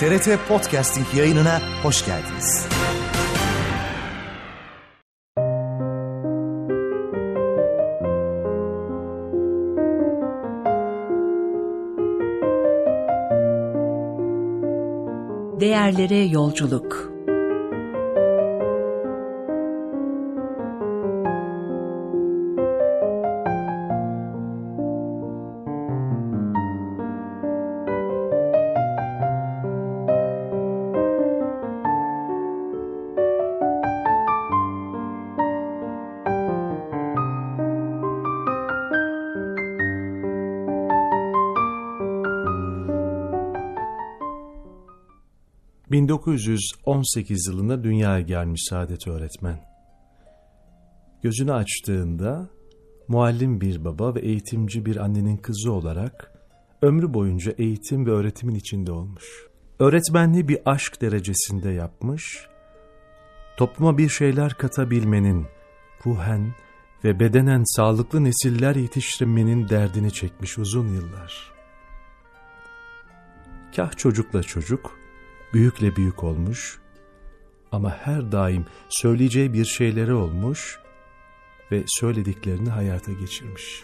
TRT Podcasting yayınına hoş geldiniz. Değerlere yolculuk. ...1918 yılında dünyaya gelmiş Saadet öğretmen. Gözünü açtığında muallim bir baba ve eğitimci bir annenin kızı olarak ömrü boyunca eğitim ve öğretimin içinde olmuş. Öğretmenliği bir aşk derecesinde yapmış, topluma bir şeyler katabilmenin, ruhen ve bedenen sağlıklı nesiller yetiştirmenin derdini çekmiş uzun yıllar. Kah çocukla çocuk, büyükle büyük olmuş ama her daim söyleyeceği bir şeyleri olmuş ve söylediklerini hayata geçirmiş.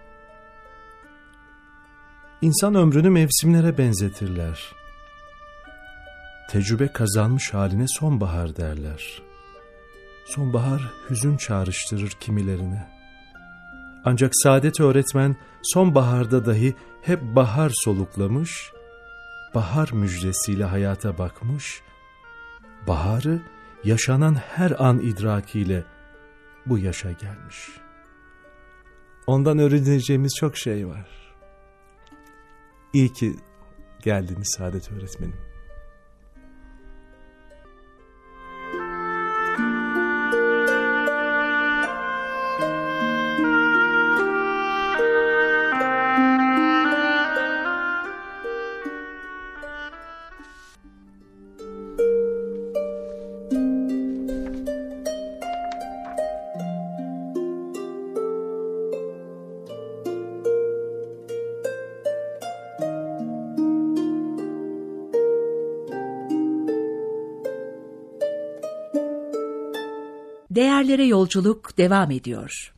İnsan ömrünü mevsimlere benzetirler. Tecrübe kazanmış haline sonbahar derler. Sonbahar hüzün çağrıştırır kimilerine. Ancak Saadet öğretmen sonbaharda dahi hep bahar soluklamış, bahar müjdesiyle hayata bakmış, baharı yaşanan her an idrakiyle bu yaşa gelmiş. Ondan öğreneceğimiz çok şey var. İyi ki geldiniz Saadet öğretmenim. Değerlere yolculuk devam ediyor.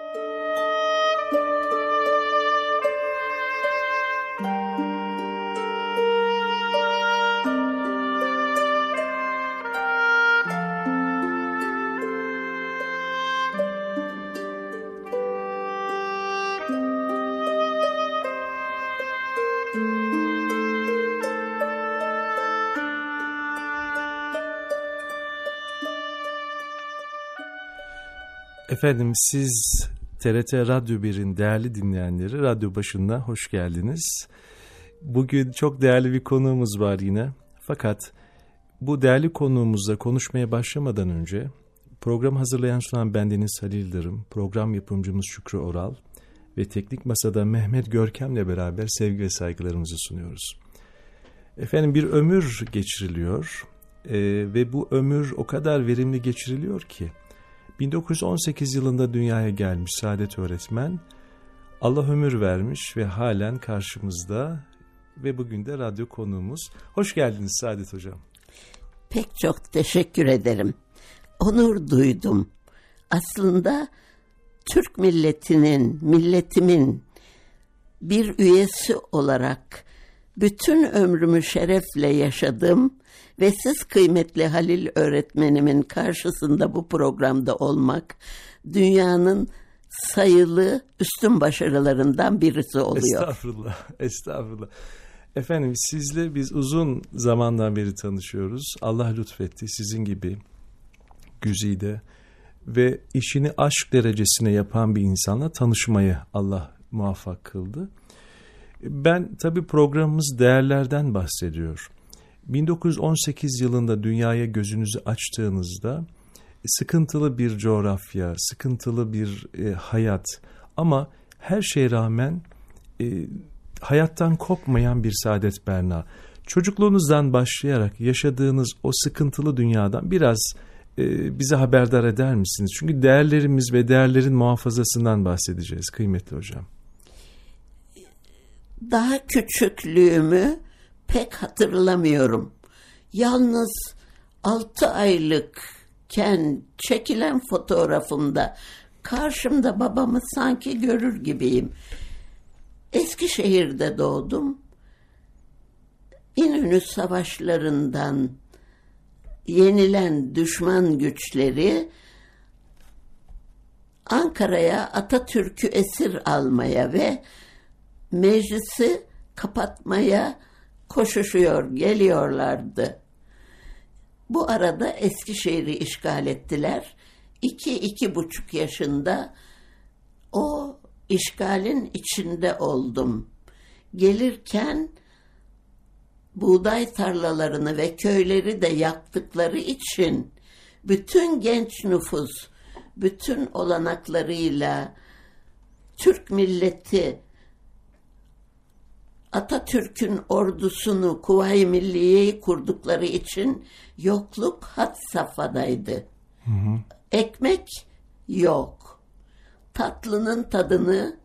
Efendim siz TRT Radyo 1'in değerli dinleyenleri radyo başında hoş geldiniz. Bugün çok değerli bir konuğumuz var yine. Fakat bu değerli konuğumuzla konuşmaya başlamadan önce program hazırlayan sunan bendeniz Halil Yıldırım, program yapımcımız Şükrü Oral ve teknik masada Mehmet Görkem'le beraber sevgi ve saygılarımızı sunuyoruz. Efendim bir ömür geçiriliyor ve bu ömür o kadar verimli geçiriliyor ki 1918 yılında dünyaya gelmiş Saadet öğretmen, Allah ömür vermiş ve halen karşımızda ve bugün de radyo konuğumuz. Hoş geldiniz Saadet hocam. Pek çok teşekkür ederim. Onur duydum. Aslında Türk milletimin bir üyesi olarak bütün ömrümü şerefle yaşadım ve siz kıymetli Halil öğretmenimin karşısında bu programda olmak dünyanın sayılı üstün başarılarından birisi oluyor. Estağfurullah, estağfurullah. Efendim sizle biz uzun zamandan beri tanışıyoruz. Allah lütfetti sizin gibi güzide ve işini aşk derecesine yapan bir insanla tanışmayı Allah muvaffak kıldı. Ben tabii programımız değerlerden bahsediyor. 1918 yılında dünyaya gözünüzü açtığınızda sıkıntılı bir coğrafya, sıkıntılı bir hayat ama her şeye rağmen hayattan kopmayan bir Saadet Berna. Çocukluğunuzdan başlayarak yaşadığınız o sıkıntılı dünyadan biraz bize haberdar eder misiniz? Çünkü değerlerimiz ve değerlerin muhafazasından bahsedeceğiz kıymetli hocam. Daha küçüklüğümü pek hatırlamıyorum. Yalnız 6 aylıkken çekilen fotoğrafımda karşımda babamı sanki görür gibiyim. Eskişehir'de doğdum. İnönü savaşlarından yenilen düşman güçleri Ankara'ya Atatürk'ü esir almaya ve meclisi kapatmaya geliyorlardı. Bu arada Eskişehir'i işgal ettiler. 2-2,5 yaşında o işgalin içinde oldum. Gelirken buğday tarlalarını ve köyleri de yaktıkları için bütün genç nüfus, bütün olanaklarıyla Türk milleti Atatürk'ün ordusunu, Kuvayi Milliye'yi kurdukları için yokluk had safhadaydı. Ekmek yok. Tatlının tadını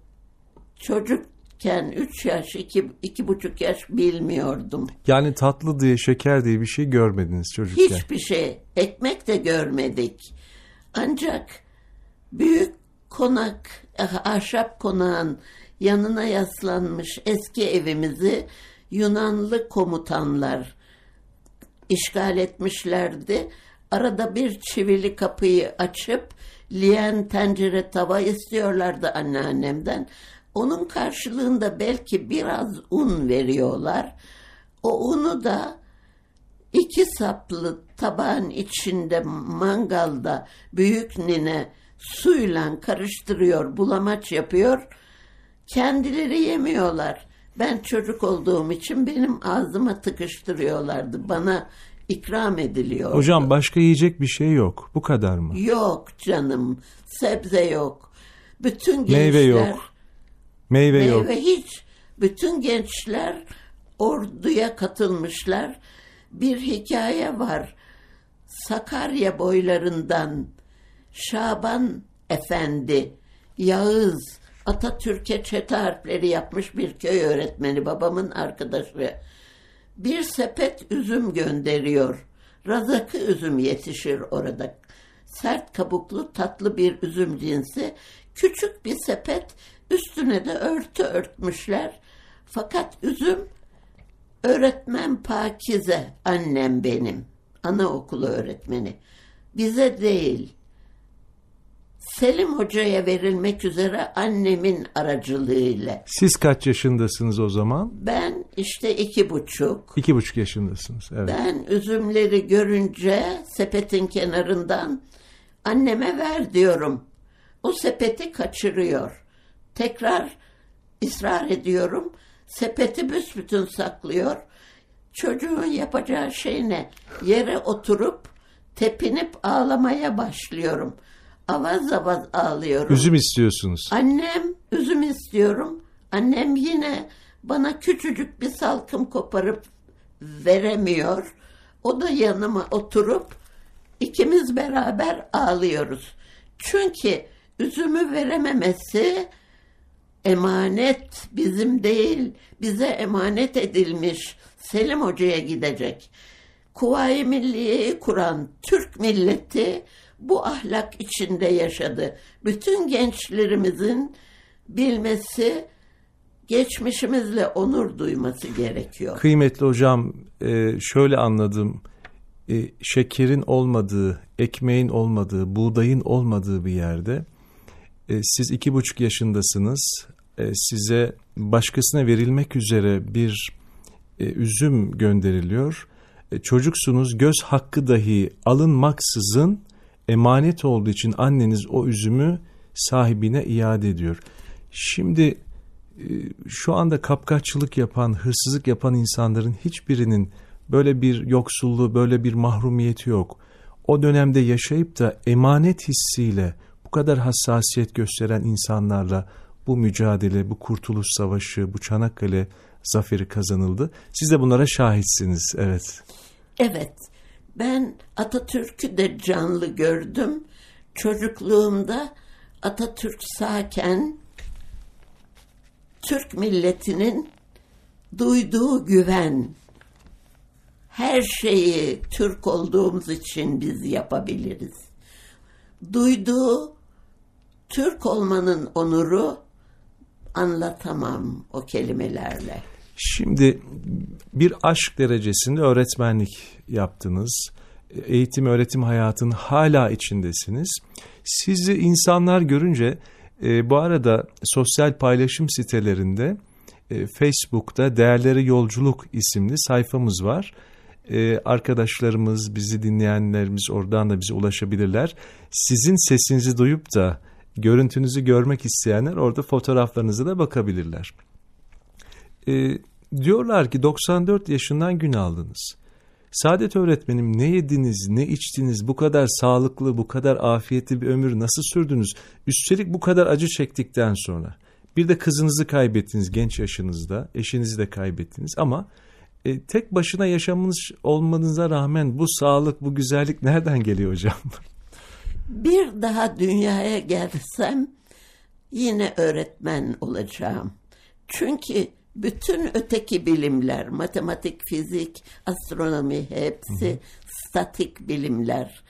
çocukken 3 yaş, 2,5 yaş bilmiyordum. Yani tatlı diye, şeker diye bir şey görmediniz çocukken. Hiçbir şey. Ekmek de görmedik. Ancak büyük konak, ahşap konağın yanına yaslanmış eski evimizi Yunanlı komutanlar işgal etmişlerdi. Arada bir çivili kapıyı açıp leğen, tencere, tava istiyorlardı anneannemden. Onun karşılığında belki biraz un veriyorlar. O unu da 2 saplı tabağın içinde mangalda büyük nine suyla karıştırıyor, bulamaç yapıyor. Kendileri yemiyorlar. Ben çocuk olduğum için benim ağzıma tıkıştırıyorlardı. Bana ikram ediliyordu. Hocam başka yiyecek bir şey yok. Bu kadar mı? Yok canım. Sebze yok. Bütün gençler... Meyve yok. Meyve yok. Hiç. Bütün gençler orduya katılmışlar. Bir hikaye var. Sakarya boylarından Şaban Efendi, Yağız, Atatürk'e çete harfleri yapmış bir köy öğretmeni, babamın arkadaşı. Bir sepet üzüm gönderiyor. Razakı üzüm yetişir orada. Sert kabuklu tatlı bir üzüm cinsi. Küçük bir sepet, üstüne de örtü örtmüşler. Fakat üzüm, öğretmen Pakize, annem benim, anaokulu öğretmeni. Bize değil, Selim Hoca'ya verilmek üzere annemin aracılığıyla. Siz kaç yaşındasınız o zaman? Ben işte 2,5. 2,5 yaşındasınız, evet. Ben üzümleri görünce sepetin kenarından anneme ver diyorum. O sepeti kaçırıyor. Tekrar ısrar ediyorum. Sepeti büsbütün saklıyor. Çocuğun yapacağı şey ne? Yere oturup tepinip ağlamaya başlıyorum. Avaz avaz ağlıyorum. Üzüm istiyorsunuz. Annem, üzüm istiyorum. Annem yine bana küçücük bir salkım koparıp veremiyor. O da yanıma oturup ikimiz beraber ağlıyoruz. Çünkü üzümü verememesi emanet, bizim değil, bize emanet edilmiş, Selim Hoca'ya gidecek. Kuvayi Milliye'yi kuran Türk milleti bu ahlak içinde yaşadı. Bütün gençlerimizin bilmesi, geçmişimizle onur duyması gerekiyor. Kıymetli hocam, şöyle anladım. Şekerin olmadığı, ekmeğin olmadığı, buğdayın olmadığı bir yerde siz 2,5 yaşındasınız. Size başkasına verilmek üzere bir üzüm gönderiliyor. Çocuksunuz, göz hakkı dahi alınmaksızın emanet olduğu için anneniz o üzümü sahibine iade ediyor. Şimdi şu anda kapkaççılık yapan, hırsızlık yapan insanların hiçbirinin böyle bir yoksulluğu, böyle bir mahrumiyeti yok. O dönemde yaşayıp da emanet hissiyle bu kadar hassasiyet gösteren insanlarla bu mücadele, bu Kurtuluş Savaşı, bu Çanakkale zaferi kazanıldı. Siz de bunlara şahitsiniz, evet. Evet, ben Atatürk'ü de canlı gördüm. Çocukluğumda Atatürk sağken Türk milletinin duyduğu güven, her şeyi Türk olduğumuz için biz yapabiliriz. Duyduğu Türk olmanın onuru anlatamam o kelimelerle. Şimdi bir aşk derecesinde öğretmenlik yaptınız. Eğitim, öğretim hayatının hala içindesiniz. Sizi insanlar görünce bu arada sosyal paylaşım sitelerinde Facebook'ta Değerlere Yolculuk isimli sayfamız var. Arkadaşlarımız, bizi dinleyenlerimiz oradan da bize ulaşabilirler. Sizin sesinizi duyup da görüntünüzü görmek isteyenler orada fotoğraflarınıza da bakabilirler. Diyorlar ki 94 yaşından gün aldınız. Saadet öğretmenim, ne yediniz, ne içtiniz, bu kadar sağlıklı, bu kadar afiyetli bir ömür nasıl sürdünüz? Üstelik bu kadar acı çektikten sonra. Bir de kızınızı kaybettiniz genç yaşınızda, eşinizi de kaybettiniz ama tek başına yaşamınız olmanıza rağmen bu sağlık, bu güzellik nereden geliyor hocam? Bir daha dünyaya gelsem yine öğretmen olacağım. Çünkü bütün öteki bilimler, matematik, fizik, astronomi hepsi statik bilimler.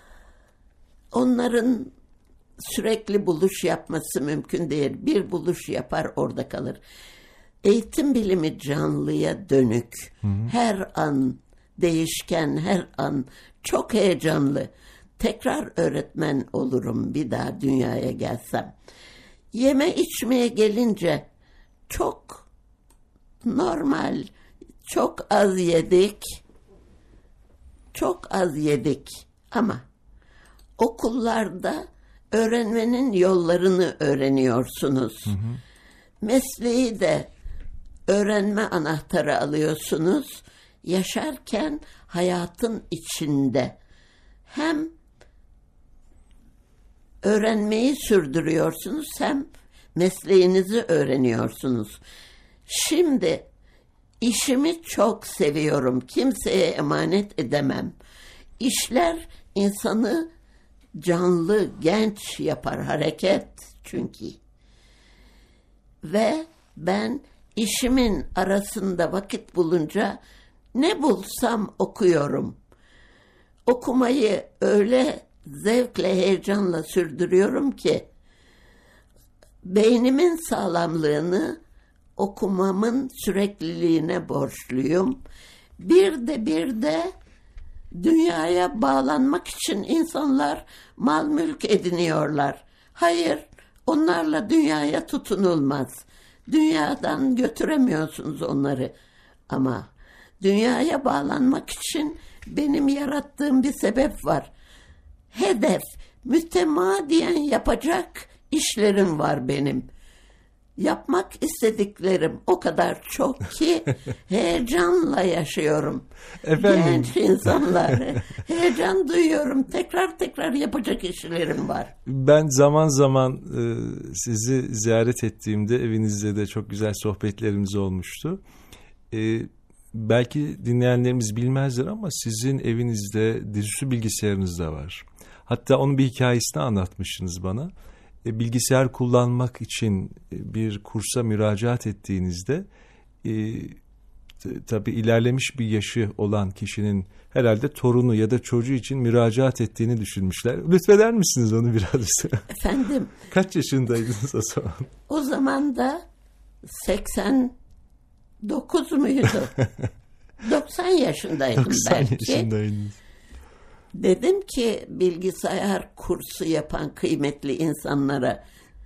Onların sürekli buluş yapması mümkün değil. Bir buluş yapar orada kalır. Eğitim bilimi canlıya dönük. Her an değişken, her an çok heyecanlı. Tekrar öğretmen olurum bir daha dünyaya gelsem. Yeme içmeye gelince çok normal, çok az yedik. Çok az yedik ama okullarda öğrenmenin yollarını öğreniyorsunuz. Mesleği de öğrenme anahtarı alıyorsunuz. Yaşarken hayatın içinde hem öğrenmeyi sürdürüyorsunuz hem mesleğinizi öğreniyorsunuz. Şimdi işimi çok seviyorum. Kimseye emanet edemem. İşler insanı canlı, genç yapar, hareket çünkü. Ve ben işimin arasında vakit bulunca ne bulsam okuyorum. Okumayı öyle zevkle, heyecanla sürdürüyorum ki beynimin sağlamlığını okumamın sürekliliğine borçluyum. Bir de dünyaya bağlanmak için insanlar mal mülk ediniyorlar. Hayır, onlarla dünyaya tutunulmaz. Dünyadan götüremiyorsunuz onları. Ama dünyaya bağlanmak için benim yarattığım bir sebep var. Hedef, mütemadiyen yapacak işlerim var benim. Yapmak istediklerim o kadar çok ki heyecanla yaşıyorum. Efendim? Genç insanlar, heyecan duyuyorum. Tekrar yapacak işlerim var. Ben zaman zaman sizi ziyaret ettiğimde evinizde de çok güzel sohbetlerimiz olmuştu. Belki dinleyenlerimiz bilmezler ama sizin evinizde dizüstü bilgisayarınız da var. Hatta onun bir hikayesini anlatmışsınız bana. Bilgisayar kullanmak için bir kursa müracaat ettiğinizde tabii ilerlemiş bir yaşı olan kişinin herhalde torunu ya da çocuğu için müracaat ettiğini düşünmüşler. Lütfeder misiniz onu biraz? Efendim? Kaç yaşındaydınız o zaman? O zaman da 89 muydu? 90 yaşındaydım 90 belki. yaşındaydınız. Dedim ki bilgisayar kursu yapan kıymetli insanlara,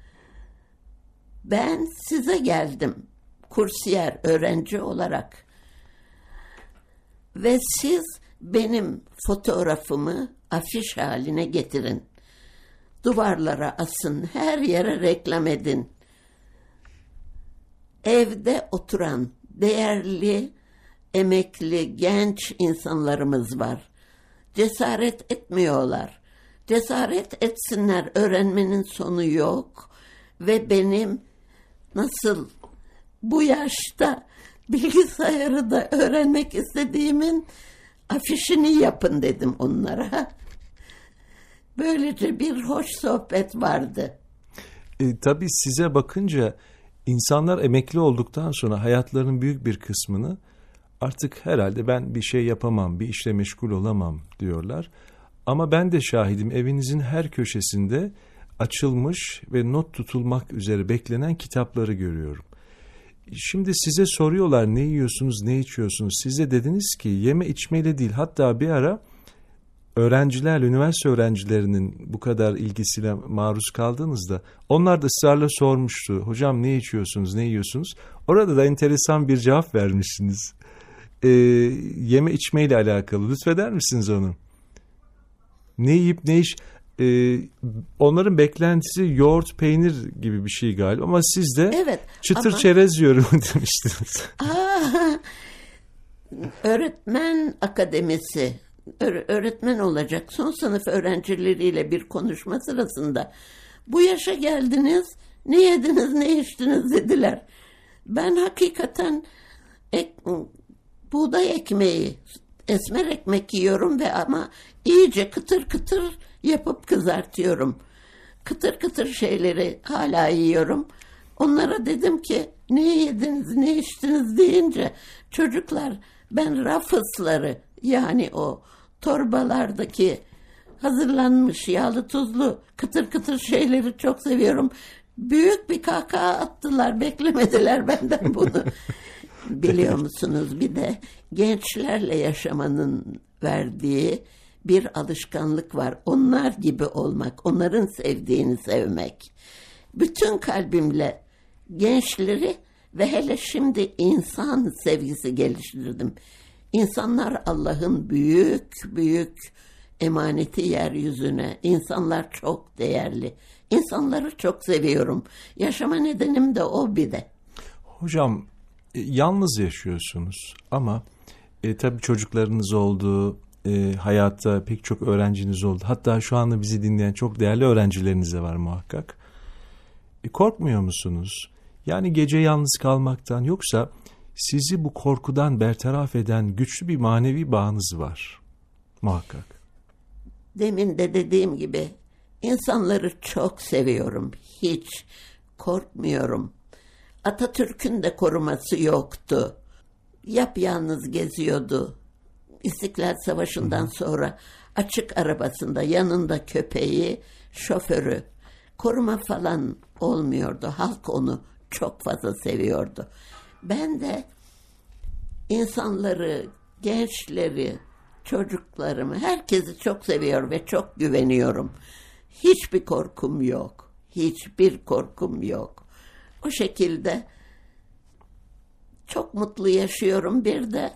ben size geldim kursiyer öğrenci olarak ve siz benim fotoğrafımı afiş haline getirin. Duvarlara asın, her yere reklam edin. Evde oturan değerli, emekli, genç insanlarımız var. Cesaret etmiyorlar. Cesaret etsinler, öğrenmenin sonu yok. Ve benim nasıl bu yaşta bilgisayarı da öğrenmek istediğimin afişini yapın dedim onlara. Böylece bir hoş sohbet vardı. Tabii size bakınca insanlar emekli olduktan sonra hayatlarının büyük bir kısmını artık herhalde ben bir şey yapamam, bir işle meşgul olamam diyorlar. Ama ben de şahidim, evinizin her köşesinde açılmış ve not tutulmak üzere beklenen kitapları görüyorum. Şimdi size soruyorlar ne yiyorsunuz, ne içiyorsunuz? Siz de dediniz ki yeme içmeyle değil, hatta bir ara öğrenciler, üniversite öğrencilerinin bu kadar ilgisine maruz kaldığınızda onlar da ısrarla sormuştu. Hocam ne içiyorsunuz, ne yiyorsunuz? Orada da enteresan bir cevap vermişsiniz. Yeme içmeyle alakalı. Lütfeder misiniz onu? Ne yiyip ne iç... onların beklentisi yoğurt, peynir gibi bir şey galiba. Ama siz de evet, çıtır çerez yiyorum demiştiniz. Öğretmen akademisi, öğretmen olacak son sınıf öğrencileriyle bir konuşma sırasında bu yaşa geldiniz, ne yediniz, ne içtiniz dediler. Ben hakikaten buğday ekmeği, esmer ekmek yiyorum ve ama iyice kıtır kıtır yapıp kızartıyorum. Kıtır kıtır şeyleri hala yiyorum. Onlara dedim ki ne yediniz, ne içtiniz deyince çocuklar ben Ruffles'ları, yani o torbalardaki hazırlanmış yağlı tuzlu kıtır kıtır şeyleri çok seviyorum. Büyük bir kahkaha attılar, beklemediler benden bunu. Biliyor musunuz, bir de gençlerle yaşamanın verdiği bir alışkanlık var. Onlar gibi olmak, onların sevdiğini sevmek. Bütün kalbimle gençleri ve hele şimdi insan sevgisi geliştirdim. İnsanlar Allah'ın büyük büyük emaneti yeryüzüne. İnsanlar çok değerli. İnsanları çok seviyorum. Yaşama nedenim de o bir de. Hocam yalnız yaşıyorsunuz ama tabii çocuklarınız oldu, hayatta pek çok öğrenciniz oldu. Hatta şu anda bizi dinleyen çok değerli öğrencileriniz de var muhakkak. Korkmuyor musunuz? Yani gece yalnız kalmaktan, yoksa sizi bu korkudan bertaraf eden güçlü bir manevi bağınız var muhakkak. Demin de dediğim gibi insanları çok seviyorum. Hiç korkmuyorum. Atatürk'ün de koruması yoktu. Yapyalnız geziyordu. İstiklal Savaşı'ndan sonra açık arabasında, yanında köpeği, şoförü. Koruma falan olmuyordu. Halk onu çok fazla seviyordu. Ben de insanları, gençleri, çocuklarımı, herkesi çok seviyor ve çok güveniyorum. Hiçbir korkum yok. Hiçbir korkum yok. O şekilde çok mutlu yaşıyorum. Bir de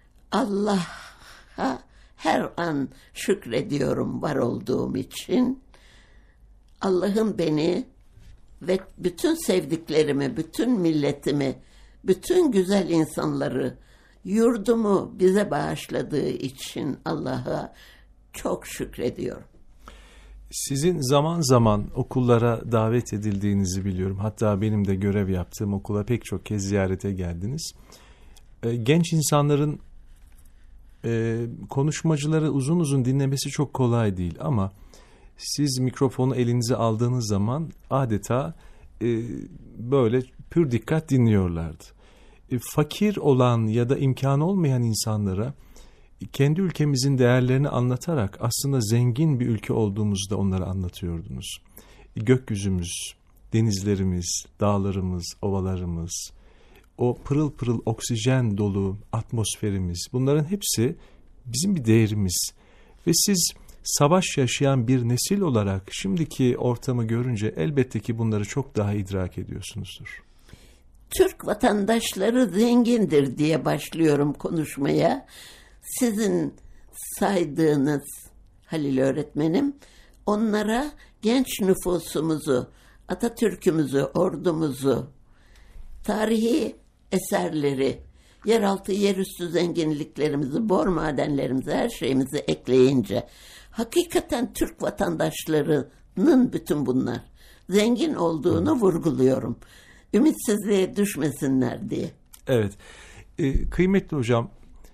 Allah'a her an şükrediyorum var olduğum için. Allah'ın beni ve bütün sevdiklerimi, bütün milletimi, bütün güzel insanları, yurdumu bize bağışladığı için Allah'a çok şükrediyorum. Sizin zaman zaman okullara davet edildiğinizi biliyorum. Hatta benim de görev yaptığım okula pek çok kez ziyarete geldiniz. Genç insanların konuşmacıları uzun uzun dinlemesi çok kolay değil ama siz mikrofonu elinize aldığınız zaman adeta böyle pür dikkat dinliyorlardı. Fakir olan ya da imkanı olmayan insanlara kendi ülkemizin değerlerini anlatarak aslında zengin bir ülke olduğumuzu da onlara anlatıyordunuz. Gökyüzümüz, denizlerimiz, dağlarımız, ovalarımız, o pırıl pırıl oksijen dolu atmosferimiz, bunların hepsi bizim bir değerimiz. Ve siz savaş yaşayan bir nesil olarak şimdiki ortamı görünce elbette ki bunları çok daha idrak ediyorsunuzdur. Türk vatandaşları zengindir diye başlıyorum konuşmaya. Sizin saydığınız Halil öğretmenim, onlara genç nüfusumuzu, Atatürk'ümüzü, ordumuzu, tarihi eserleri, yeraltı, yerüstü zenginliklerimizi, bor madenlerimizi, her şeyimizi ekleyince hakikaten Türk vatandaşlarının bütün bunlar zengin olduğunu vurguluyorum. Ümitsizliğe düşmesinler diye. Evet. Kıymetli hocam,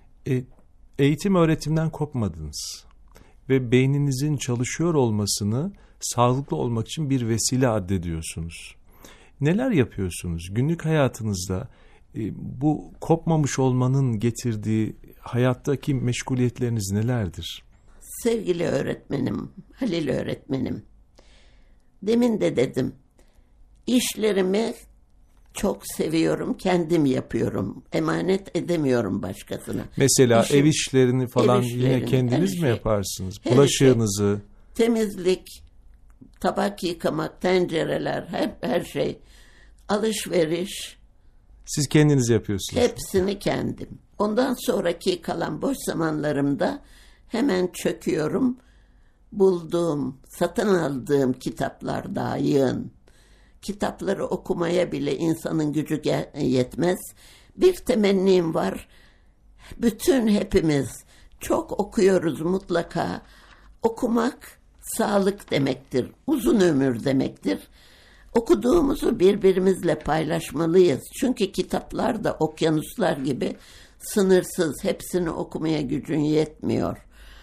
eğitim öğretimden kopmadınız ve beyninizin çalışıyor olmasını sağlıklı olmak için bir vesile addediyorsunuz. Neler yapıyorsunuz? Günlük hayatınızda Bu kopmamış olmanın getirdiği hayattaki meşguliyetleriniz nelerdir? Sevgili öğretmenim, Halil öğretmenim, demin de dedim, işlerimi çok seviyorum, kendim yapıyorum, emanet edemiyorum başkasına. Mesela İşim, ev işlerini falan ev yine işlerini, kendiniz mi her yaparsınız? her Bulaşığınızı. Temizlik, tabak yıkamak, tencereler, her şey, alışveriş, Siz kendiniz yapıyorsunuz. hepsini kendim. Ondan sonraki kalan boş zamanlarımda hemen çöküyorum. Bulduğum, satın aldığım kitaplarda yığın. Kitapları okumaya bile insanın gücü yetmez. Bir temennim var. Bütün hepimiz çok okuyoruz mutlaka. Okumak sağlık demektir, uzun ömür demektir. Okuduğumuzu birbirimizle paylaşmalıyız. Çünkü kitaplar da okyanuslar gibi sınırsız. Hepsini okumaya gücün yetmiyor.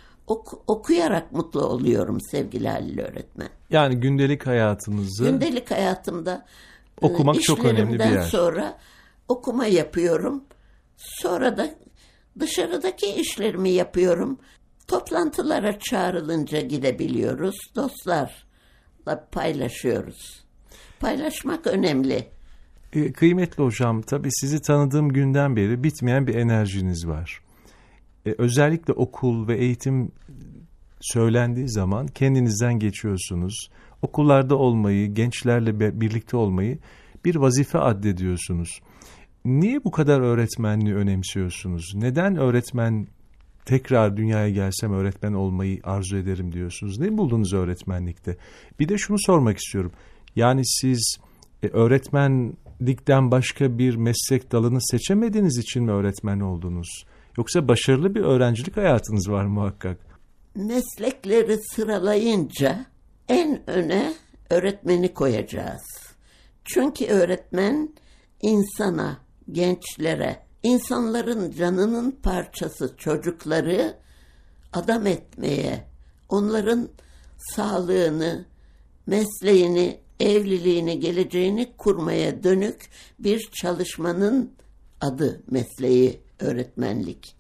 Okuyarak mutlu oluyorum sevgili Halil öğretmen. Yani gündelik hayatınızı Gündelik hayatımda okumak çok önemli bir işlerimden yer. sonra okuma yapıyorum. Sonra da dışarıdaki işlerimi yapıyorum. Toplantılara çağrılınca gidebiliyoruz. Dostlarla paylaşıyoruz. Paylaşmak önemli. Kıymetli hocam, tabii sizi tanıdığım günden beri bitmeyen bir enerjiniz var. Özellikle okul ve eğitim söylendiği zaman kendinizden geçiyorsunuz. Okullarda olmayı, gençlerle birlikte olmayı bir vazife addediyorsunuz. Niye bu kadar öğretmenliği önemsiyorsunuz? Neden öğretmen, tekrar dünyaya gelsem öğretmen olmayı arzu ederim diyorsunuz? Ne buldunuz öğretmenlikte? Bir de şunu sormak istiyorum. Yani siz öğretmenlikten başka bir meslek dalını seçemediğiniz için mi öğretmen oldunuz? Yoksa başarılı bir öğrencilik hayatınız var muhakkak. Meslekleri sıralayınca en öne öğretmeni koyacağız. Çünkü öğretmen insana, gençlere, insanların canının parçası çocukları adam etmeye, onların sağlığını, mesleğini, evliliğini, geleceğini kurmaya dönük bir çalışmanın adı, mesleği öğretmenlik.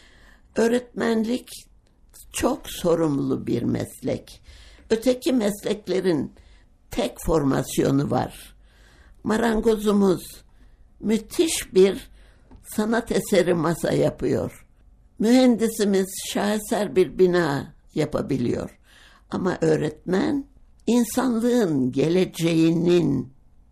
Öğretmenlik çok sorumlu bir meslek. Öteki mesleklerin tek formasyonu var. Marangozumuz müthiş bir sanat eseri masa yapıyor. Mühendisimiz şaheser bir bina yapabiliyor. Ama öğretmen insanlığın geleceğinin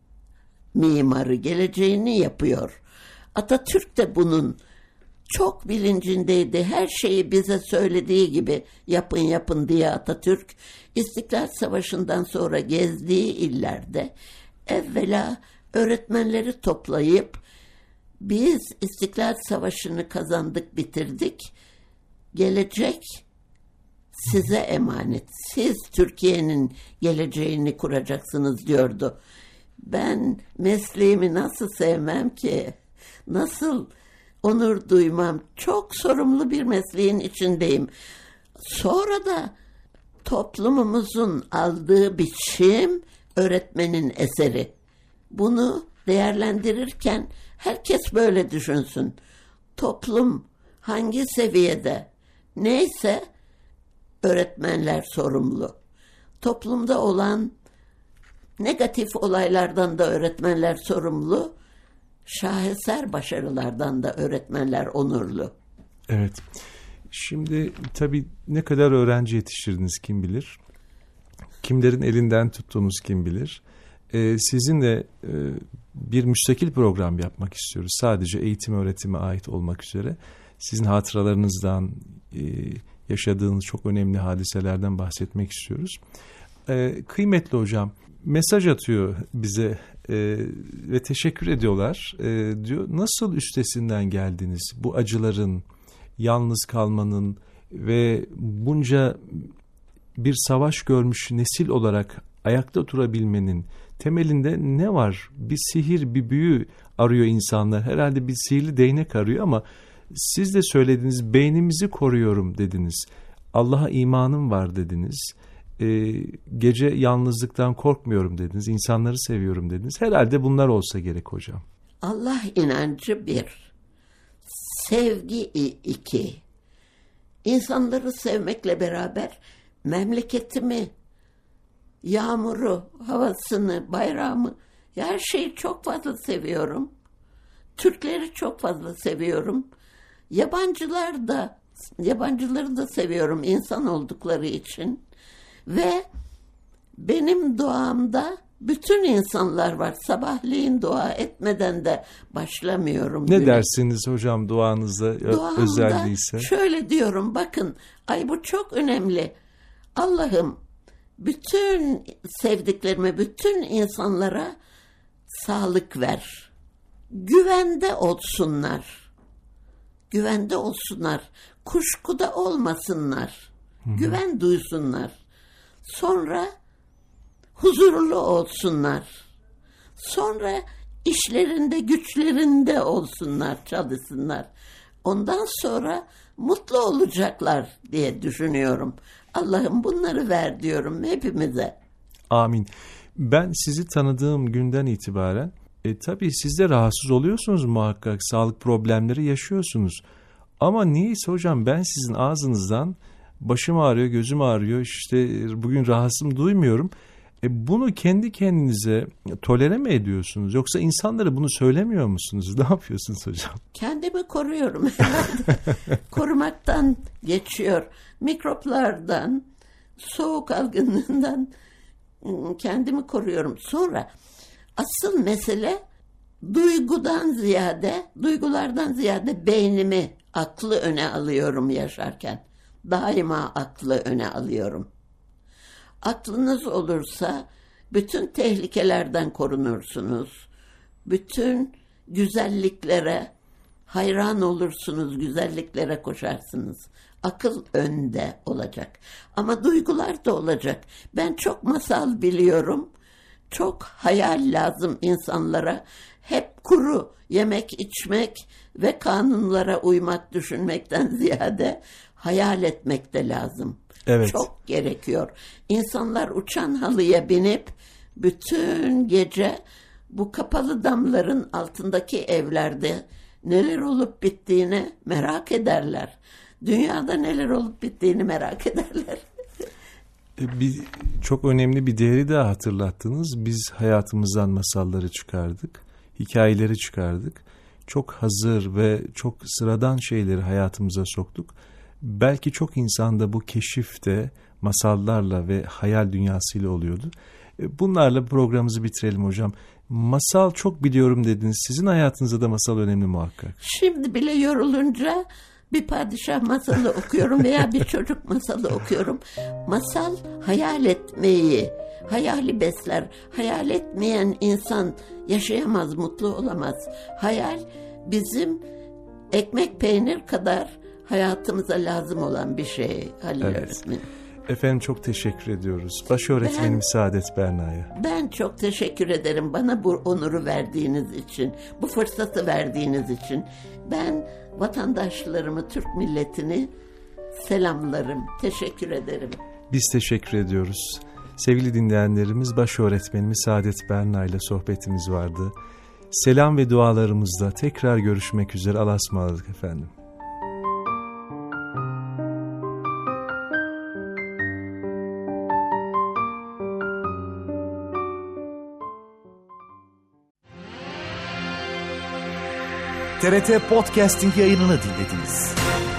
mimarı, geleceğini yapıyor. Atatürk de bunun çok bilincindeydi. Her şeyi bize söylediği gibi yapın yapın diye Atatürk İstiklal Savaşı'ndan sonra gezdiği illerde evvela öğretmenleri toplayıp biz İstiklal Savaşı'nı kazandık, bitirdik. Gelecek size emanet. Siz Türkiye'nin geleceğini kuracaksınız diyordu. Ben mesleğimi nasıl sevmem ki? Nasıl onur duymam? Çok sorumlu bir mesleğin içindeyim. Sonra da toplumumuzun aldığı biçim öğretmenin eseri. Bunu değerlendirirken herkes böyle düşünsün. Toplum hangi seviyede neyse öğretmenler sorumlu. Toplumda olan negatif olaylardan da öğretmenler sorumlu. Şaheser başarılardan da öğretmenler onurlu. Evet. Şimdi tabii ne kadar öğrenci yetiştirdiniz kim bilir. Kimlerin elinden tuttuğunuz kim bilir. Sizinle bir müstakil program yapmak istiyoruz. Sadece eğitim öğretime ait olmak üzere. Sizin hatıralarınızdan, yaşadığınız çok önemli hadiselerden bahsetmek istiyoruz. Kıymetli hocam, mesaj atıyor bize ve teşekkür ediyorlar. Diyor, nasıl üstesinden geldiniz bu acıların, yalnız kalmanın ve bunca bir savaş görmüş nesil olarak ayakta durabilmenin temelinde ne var? Bir sihir, bir büyü arıyor insanlar. Herhalde bir sihirli değnek arıyor ama siz de söylediniz, beynimizi koruyorum dediniz. Allah'a imanım var dediniz. Gece yalnızlıktan korkmuyorum dediniz. İnsanları seviyorum dediniz. Herhalde bunlar olsa gerek hocam. Allah inancı 1, sevgi 2. İnsanları sevmekle beraber memleketimi, yağmuru, havasını, bayrağımı, her şeyi çok fazla seviyorum. Türkleri çok fazla seviyorum. Yabancıları da seviyorum insan oldukları için. Ve benim duamda bütün insanlar var. Sabahleyin dua etmeden de başlamıyorum. Ne dersiniz hocam duanızda özelliğiyse? Şöyle diyorum, bakın, bu çok önemli. Allah'ım, bütün sevdiklerime, bütün insanlara sağlık ver. Güvende olsunlar. Güvende olsunlar. Kuşkuda olmasınlar. Güven duysunlar. Sonra huzurlu olsunlar. Sonra işlerinde, güçlerinde olsunlar, çalışsınlar. Ondan sonra mutlu olacaklar diye düşünüyorum. Allah'ım bunları ver diyorum hepimize. Amin. Ben sizi tanıdığım günden itibaren tabii siz de rahatsız oluyorsunuz muhakkak. Sağlık problemleri yaşıyorsunuz. Ama niyeyse hocam ben sizin ağzınızdan başım ağrıyor, gözüm ağrıyor, işte bugün rahatsızım duymuyorum. Bunu kendi kendinize tolere mi ediyorsunuz? Yoksa insanlara bunu söylemiyor musunuz? Ne yapıyorsunuz hocam? Kendimi koruyorum herhalde. Korumaktan geçiyor. Mikroplardan, soğuk algınlığından kendimi koruyorum. Sonra asıl mesele duygulardan ziyade beynimi, aklı öne alıyorum yaşarken. Daima aklı öne alıyorum. Aklınız olursa bütün tehlikelerden korunursunuz. Bütün güzelliklere hayran olursunuz, güzelliklere koşarsınız. Akıl önde olacak. Ama duygular da olacak. Ben çok masal biliyorum. Çok hayal lazım insanlara. Hep kuru yemek, içmek ve kanunlara uymak, düşünmekten ziyade hayal etmek de lazım. Evet. Çok gerekiyor. İnsanlar uçan halıya binip bütün gece bu kapalı damların altındaki evlerde neler olup bittiğini merak ederler. Dünyada neler olup bittiğini merak ederler. Çok önemli bir değeri daha hatırlattınız. Biz hayatımızdan masalları çıkardık, hikayeleri çıkardık. Çok hazır ve çok sıradan şeyleri hayatımıza soktuk. Belki çok insanda bu keşif de masallarla ve hayal dünyasıyla oluyordu. Bunlarla programımızı bitirelim hocam. Masal çok biliyorum dediniz. Sizin hayatınızda da masal önemli muhakkak. Şimdi bile yorulunca bir padişah masalı okuyorum veya bir çocuk masalı okuyorum. Masal hayal etmeyi, hayali besler. Hayal etmeyen insan yaşayamaz, mutlu olamaz. Hayal bizim ekmek peynir kadar hayatımıza lazım olan bir şey Halil öğretmenim. Efendim çok teşekkür ediyoruz. Baş öğretmenim Saadet Berna'ya. Ben çok teşekkür ederim bana bu onuru verdiğiniz için, bu fırsatı verdiğiniz için. Ben vatandaşlarımı, Türk milletini selamlarım, teşekkür ederim. Biz teşekkür ediyoruz. Sevgili dinleyenlerimiz, baş öğretmenimiz Saadet Berna ile sohbetimiz vardı. Selam ve dualarımızda tekrar görüşmek üzere. Allah'a ısmarladık efendim. TRT Podcasting yayınını dinlediniz.